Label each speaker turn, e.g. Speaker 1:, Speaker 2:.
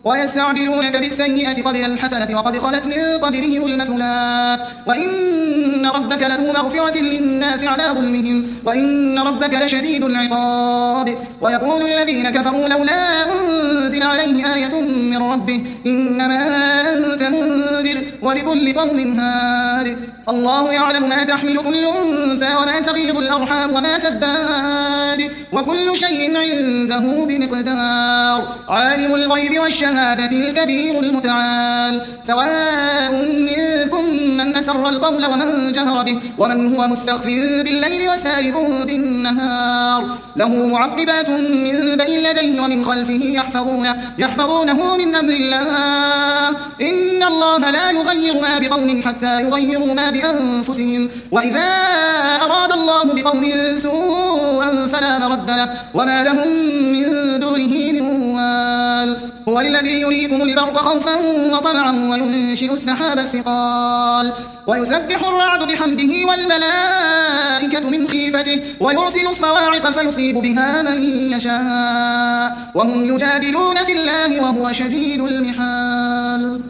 Speaker 1: ويستعجلونك بالسيئة قبل الحسنة وقد خلت من قبلهم المثلات وإن ربك لذو مغفرة للناس على ظلمهم وإن ربك لشديد العقاب ويقول الذين كفروا لولا أنزل عليه آية من ربه إنما أنت منذر ولكل قوم هاد الله يعلم ما تحمل كل أنثى وما تغيض الأرحام وما تزداد وكل شيء عنده بمقدار عالم الغيب والشهادة الكبير المتعال سواء منكم من أسر القول ومن جهر به ومن هو مستخف بالليل وسارب بالنهار له معقبات من بين يديه ومن خلفه يحفظونه من أمر الله إن الله لا يغير ما بقوم حتى يغيروا ما بأنفسهم وإذا أراد الله بقوم سوءا فلا مرد له وما لهم من دونه من وال هو الذي يريكم البرق خوفا وطمعا وينشئ السحاب الثقال ويسبح الرعد بحمده والملائكة من خيفته ويرسل الصواعق فيصيب بها من يشاء وهم يجادلون في الله وهو شديد المحال.